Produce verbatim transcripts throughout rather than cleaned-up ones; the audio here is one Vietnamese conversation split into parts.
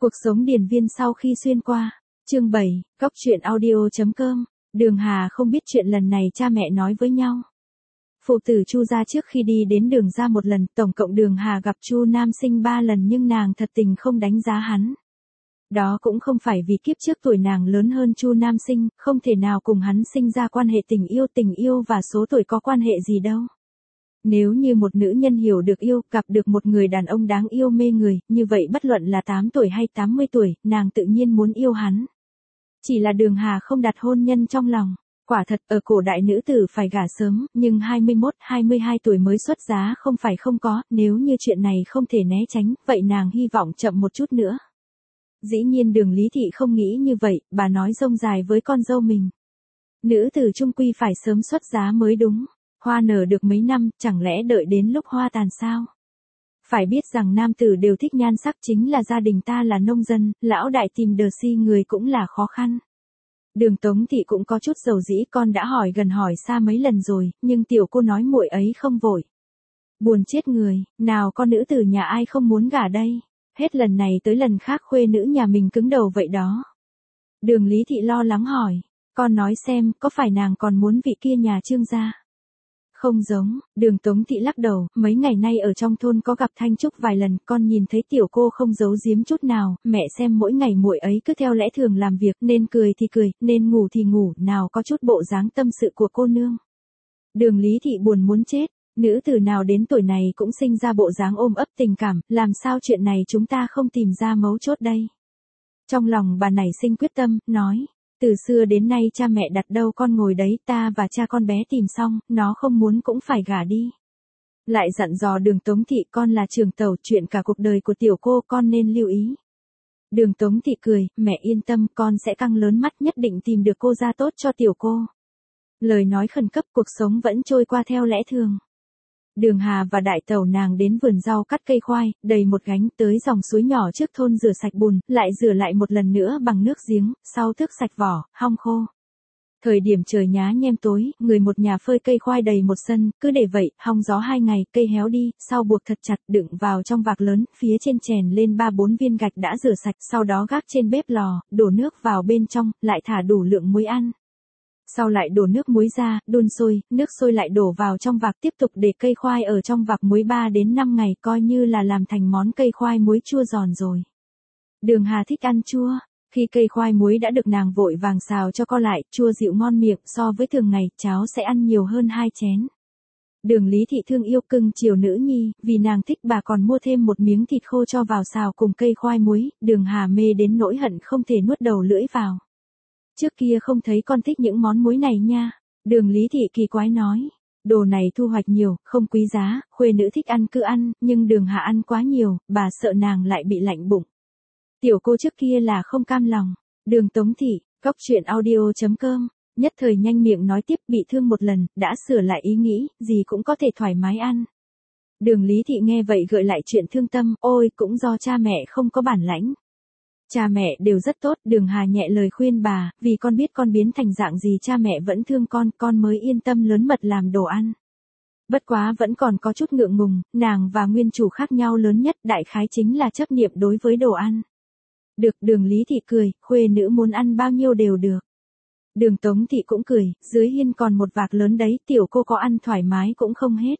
Cuộc sống điền viên sau khi xuyên qua. Chương bảy, Cóc truyện audio chấm com. Đường Hà không biết chuyện lần này cha mẹ nói với nhau. Phụ tử Chu gia trước khi đi đến Đường gia một lần, tổng cộng Đường Hà gặp Chu Nam Sinh ba lần nhưng nàng thật tình không đánh giá hắn. Đó cũng không phải vì kiếp trước tuổi nàng lớn hơn Chu Nam Sinh, không thể nào cùng hắn sinh ra quan hệ tình yêu tình yêu và số tuổi có quan hệ gì đâu. Nếu như một nữ nhân hiểu được yêu, gặp được một người đàn ông đáng yêu mê người, như vậy bất luận là tám tuổi hay tám mươi tuổi, nàng tự nhiên muốn yêu hắn. Chỉ là Đường Hà không đặt hôn nhân trong lòng. Quả thật, ở cổ đại nữ tử phải gả sớm, nhưng hai mươi mốt, hai mươi hai tuổi mới xuất giá không phải không có, nếu như chuyện này không thể né tránh, vậy nàng hy vọng chậm một chút nữa. Dĩ nhiên Đường Lý Thị không nghĩ như vậy, bà nói rông dài với con dâu mình. Nữ tử chung quy phải sớm xuất giá mới đúng. Hoa nở được mấy năm, chẳng lẽ đợi đến lúc hoa tàn sao? Phải biết rằng nam tử đều thích nhan sắc, chính là gia đình ta là nông dân, lão đại tìm đờ si người cũng là khó khăn. Đường Tống Thị cũng có chút dầu dĩ, con đã hỏi gần hỏi xa mấy lần rồi, nhưng tiểu cô nói muội ấy không vội. Buồn chết người, nào con nữ tử nhà ai không muốn gả đây? Hết lần này tới lần khác khuê nữ nhà mình cứng đầu vậy đó. Đường Lý Thị lo lắng hỏi, con nói xem, có phải nàng còn muốn vị kia nhà Trương gia? Không giống, Đường Tống Thị lắc đầu, mấy ngày nay ở trong thôn có gặp Thanh Trúc vài lần, con nhìn thấy tiểu cô không giấu giếm chút nào, mẹ xem mỗi ngày muội ấy cứ theo lẽ thường làm việc, nên cười thì cười, nên ngủ thì ngủ, nào có chút bộ dáng tâm sự của cô nương. Đường Lý Thị buồn muốn chết, nữ tử nào đến tuổi này cũng sinh ra bộ dáng ôm ấp tình cảm, làm sao chuyện này chúng ta không tìm ra mấu chốt đây. Trong lòng bà nảy sinh quyết tâm, nói. Từ xưa đến nay cha mẹ đặt đâu con ngồi đấy, ta và cha con bé tìm xong, nó không muốn cũng phải gả đi. Lại dặn dò Đường Tống Thị, con là trường tẩu, chuyện cả cuộc đời của tiểu cô con nên lưu ý. Đường Tống Thị cười, mẹ yên tâm, con sẽ căng lớn mắt, nhất định tìm được cô gia tốt cho tiểu cô. Lời nói khẩn cấp, cuộc sống vẫn trôi qua theo lẽ thường. Đường Hà và đại tẩu nàng đến vườn rau cắt cây khoai, đầy một gánh, tới dòng suối nhỏ trước thôn rửa sạch bùn, lại rửa lại một lần nữa bằng nước giếng, sau thước sạch vỏ, hong khô. Thời điểm trời nhá nhem tối, người một nhà phơi cây khoai đầy một sân, cứ để vậy, hong gió hai ngày, cây héo đi, sau buộc thật chặt, đựng vào trong vạc lớn, phía trên chèn lên ba bốn viên gạch đã rửa sạch, sau đó gác trên bếp lò, đổ nước vào bên trong, lại thả đủ lượng muối ăn. Sau lại đổ nước muối ra, đun sôi, nước sôi lại đổ vào trong vạc, tiếp tục để cây khoai ở trong vạc muối ba đến năm ngày, coi như là làm thành món cây khoai muối chua giòn rồi. Đường Hà thích ăn chua, khi cây khoai muối đã được nàng vội vàng xào cho co lại, chua dịu ngon miệng, so với thường ngày, cháu sẽ ăn nhiều hơn hai chén. Đường Lý Thị thương yêu cưng chiều nữ nhi, vì nàng thích bà còn mua thêm một miếng thịt khô cho vào xào cùng cây khoai muối, Đường Hà mê đến nỗi hận không thể nuốt đầu lưỡi vào. Trước kia không thấy con thích những món muối này nha. Đường Lý Thị kỳ quái nói. Đồ này thu hoạch nhiều, không quý giá, khuê nữ thích ăn cứ ăn, nhưng Đường Hà ăn quá nhiều, bà sợ nàng lại bị lạnh bụng. Tiểu cô trước kia là không cam lòng. Đường Tống Thị, Cóc truyện audio chấm com, nhất thời nhanh miệng nói tiếp, bị thương một lần, đã sửa lại ý nghĩ, gì cũng có thể thoải mái ăn. Đường Lý Thị nghe vậy gợi lại chuyện thương tâm, ôi cũng do cha mẹ không có bản lãnh. Cha mẹ đều rất tốt, Đường Hà nhẹ lời khuyên bà, vì con biết con biến thành dạng gì cha mẹ vẫn thương con, con mới yên tâm lớn mật làm đồ ăn. Bất quá vẫn còn có chút ngượng ngùng, nàng và nguyên chủ khác nhau lớn nhất, đại khái chính là chấp niệm đối với đồ ăn. Được, Đường Lý Thị cười, khuê nữ muốn ăn bao nhiêu đều được. Đường Tống Thị cũng cười, dưới hiên còn một vạc lớn đấy, tiểu cô có ăn thoải mái cũng không hết.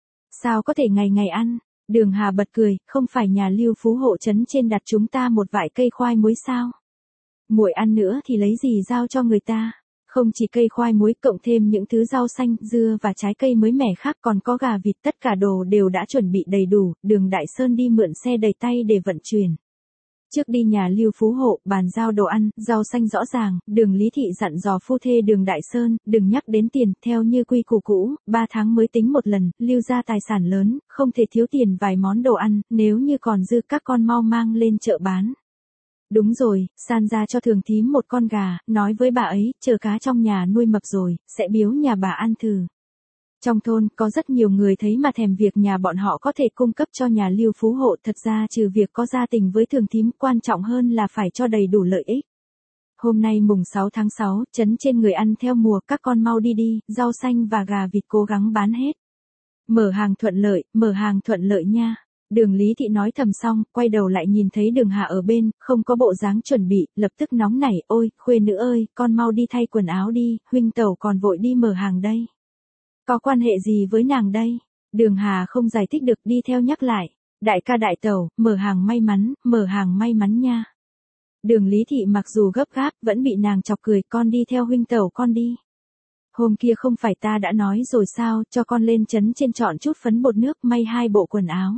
Sao có thể ngày ngày ăn? Đường Hà bật cười, không phải nhà Lưu Phú hộ trấn trên đặt chúng ta một vại cây khoai muối sao? Muội ăn nữa thì lấy gì giao cho người ta? Không chỉ cây khoai muối, cộng thêm những thứ rau xanh, dưa và trái cây mới mẻ khác, còn có gà vịt, tất cả đồ đều đã chuẩn bị đầy đủ, Đường Đại Sơn đi mượn xe đầy tay để vận chuyển. Trước đi nhà Lưu Phú hộ, bàn giao đồ ăn, rau xanh rõ ràng, Đường Lý Thị dặn dò phu thê Đường Đại Sơn, đừng nhắc đến tiền, theo như quy củ cũ, ba tháng mới tính một lần, Lưu ra tài sản lớn, không thể thiếu tiền vài món đồ ăn, nếu như còn dư các con mau mang lên chợ bán. Đúng rồi, san ra cho Thường thím một con gà, nói với bà ấy, chờ cá trong nhà nuôi mập rồi, sẽ biếu nhà bà ăn thử. Trong thôn, có rất nhiều người thấy mà thèm việc nhà bọn họ có thể cung cấp cho nhà Lưu Phú hộ, thật ra trừ việc có gia tình với Thường thím, quan trọng hơn là phải cho đầy đủ lợi ích. Hôm nay mùng sáu tháng sáu, trấn trên người ăn theo mùa, các con mau đi đi, rau xanh và gà vịt cố gắng bán hết. Mở hàng thuận lợi, mở hàng thuận lợi nha. Đường Lý Thị nói thầm xong, quay đầu lại nhìn thấy Đường Hà ở bên, không có bộ dáng chuẩn bị, lập tức nóng nảy, ôi, khuê nữ ơi, con mau đi thay quần áo đi, huynh tẩu còn vội đi mở hàng đây. Có quan hệ gì với nàng đây? Đường Hà không giải thích được, đi theo nhắc lại, đại ca đại tẩu, mở hàng may mắn, mở hàng may mắn nha. Đường Lý Thị mặc dù gấp gáp, vẫn bị nàng chọc cười, con đi theo huynh tẩu con đi. Hôm kia không phải ta đã nói rồi sao, cho con lên trấn trên chọn chút phấn bột nước may hai bộ quần áo.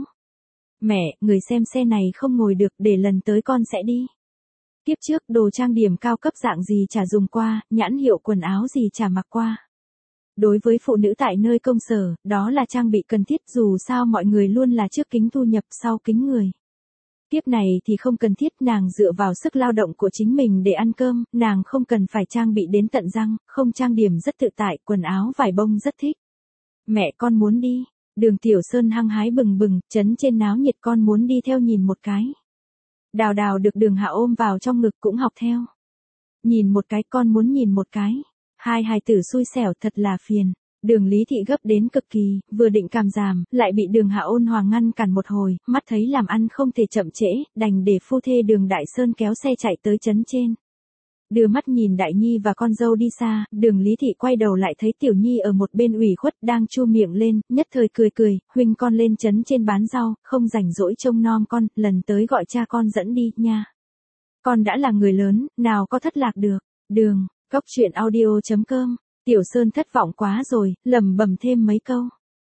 Mẹ, người xem xe này không ngồi được, để lần tới con sẽ đi. Tiếp trước đồ trang điểm cao cấp dạng gì chả dùng qua, nhãn hiệu quần áo gì chả mặc qua. Đối với phụ nữ tại nơi công sở, đó là trang bị cần thiết, dù sao mọi người luôn là trước kính thu nhập sau kính người. Tiếp này thì không cần thiết, nàng dựa vào sức lao động của chính mình để ăn cơm, nàng không cần phải trang bị đến tận răng, không trang điểm rất tự tại, quần áo vải bông rất thích. Mẹ con muốn đi. Đường Tiểu Sơn hăng hái bừng bừng, trấn trên náo nhiệt, con muốn đi theo nhìn một cái. Đào Đào được Đường Hà ôm vào trong ngực cũng học theo. Nhìn một cái, con muốn nhìn một cái. Hai hài tử xui xẻo thật là phiền. Đường Lý Thị gấp đến cực kỳ, vừa định càm giảm, lại bị Đường Hà ôn hòa ngăn cản một hồi, mắt thấy làm ăn không thể chậm trễ, đành để phu thê Đường Đại Sơn kéo xe chạy tới trấn trên. Đưa mắt nhìn Đại Nhi và con dâu đi xa, Đường Lý Thị quay đầu lại thấy Tiểu Nhi ở một bên ủy khuất đang chu miệng lên, nhất thời cười cười, huynh con lên trấn trên bán rau, không rảnh rỗi trông nom con, lần tới gọi cha con dẫn đi, nha. Con đã là người lớn, nào có thất lạc được. Đường, cốc truyện audio chấm com. Tiểu Sơn thất vọng quá rồi, lẩm bẩm thêm mấy câu.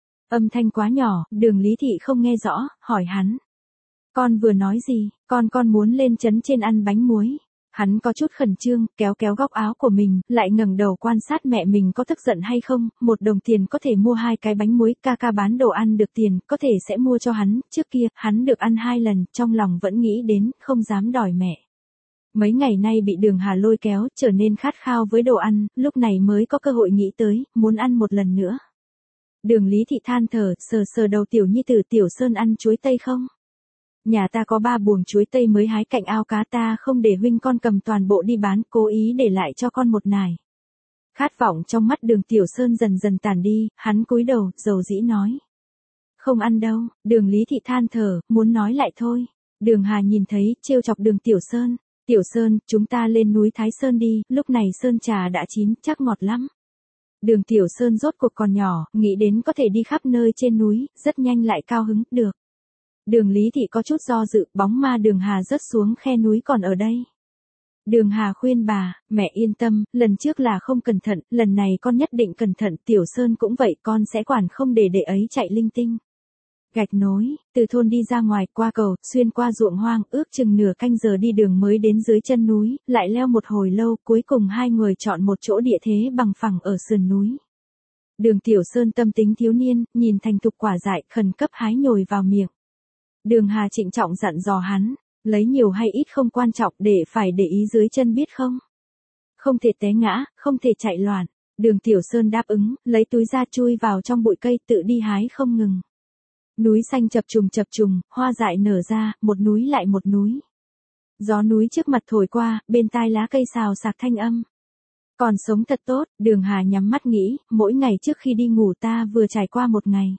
Âm thanh quá nhỏ, Đường Lý Thị không nghe rõ, hỏi hắn. Con vừa nói gì, con con muốn lên trấn trên ăn bánh muối. Hắn có chút khẩn trương, kéo kéo góc áo của mình, lại ngẩng đầu quan sát mẹ mình có tức giận hay không, một đồng tiền có thể mua hai cái bánh muối, ca ca bán đồ ăn được tiền, có thể sẽ mua cho hắn, trước kia, hắn được ăn hai lần, trong lòng vẫn nghĩ đến, không dám đòi mẹ. Mấy ngày nay bị Đường Hà lôi kéo, trở nên khát khao với đồ ăn, lúc này mới có cơ hội nghĩ tới, muốn ăn một lần nữa. Đường Lý Thị than thở, sờ sờ đầu Tiểu Nhi tử, Tiểu Sơn ăn chuối tây không? Nhà ta có ba buồng chuối tây mới hái cạnh ao cá, ta không để huynh con cầm toàn bộ đi bán, cố ý để lại cho con một nải. Khát vọng trong mắt Đường Tiểu Sơn dần dần tàn đi, hắn cúi đầu, dầu dĩ nói. Không ăn đâu. Đường Lý Thị than thở, muốn nói lại thôi. Đường Hà nhìn thấy, trêu chọc Đường Tiểu Sơn. Tiểu Sơn, chúng ta lên núi Thái Sơn đi, lúc này sơn trà đã chín, chắc ngọt lắm. Đường Tiểu Sơn rốt cuộc còn nhỏ, nghĩ đến có thể đi khắp nơi trên núi, rất nhanh lại cao hứng, được. Đường Lý Thị có chút do dự, bóng ma Đường Hà rớt xuống khe núi còn ở đây. Đường Hà khuyên bà, mẹ yên tâm, lần trước là không cẩn thận, lần này con nhất định cẩn thận, Tiểu Sơn cũng vậy, con sẽ quản không để đệ ấy chạy linh tinh. Gạch nối, từ thôn đi ra ngoài, qua cầu, xuyên qua ruộng hoang, ước chừng nửa canh giờ đi đường mới đến dưới chân núi, lại leo một hồi lâu, cuối cùng hai người chọn một chỗ địa thế bằng phẳng ở sườn núi. Đường Tiểu Sơn tâm tính thiếu niên, nhìn thành thục quả dại, khẩn cấp hái nhồi vào miệng. Đường Hà trịnh trọng dặn dò hắn, lấy nhiều hay ít không quan trọng, để phải để ý dưới chân biết không? Không thể té ngã, không thể chạy loạn. Đường Tiểu Sơn đáp ứng, lấy túi ra chui vào trong bụi cây, tự đi hái không ngừng. Núi xanh chập trùng chập trùng, hoa dại nở ra, một núi lại một núi. Gió núi trước mặt thổi qua, bên tai lá cây xào xạc thanh âm. Còn sống thật tốt, Đường Hà nhắm mắt nghĩ, mỗi ngày trước khi đi ngủ ta vừa trải qua một ngày.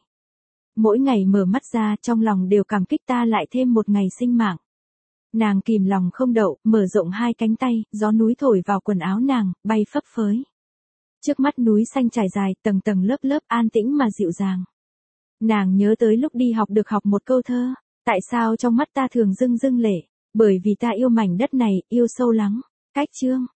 Mỗi ngày mở mắt ra, trong lòng đều cảm kích ta lại thêm một ngày sinh mạng. Nàng kìm lòng không đậu, mở rộng hai cánh tay, gió núi thổi vào quần áo nàng, bay phấp phới. Trước mắt núi xanh trải dài, tầng tầng lớp lớp, an tĩnh mà dịu dàng. Nàng nhớ tới lúc đi học được học một câu thơ, tại sao trong mắt ta thường rưng rưng lệ, bởi vì ta yêu mảnh đất này, yêu sâu lắng. Cách chương.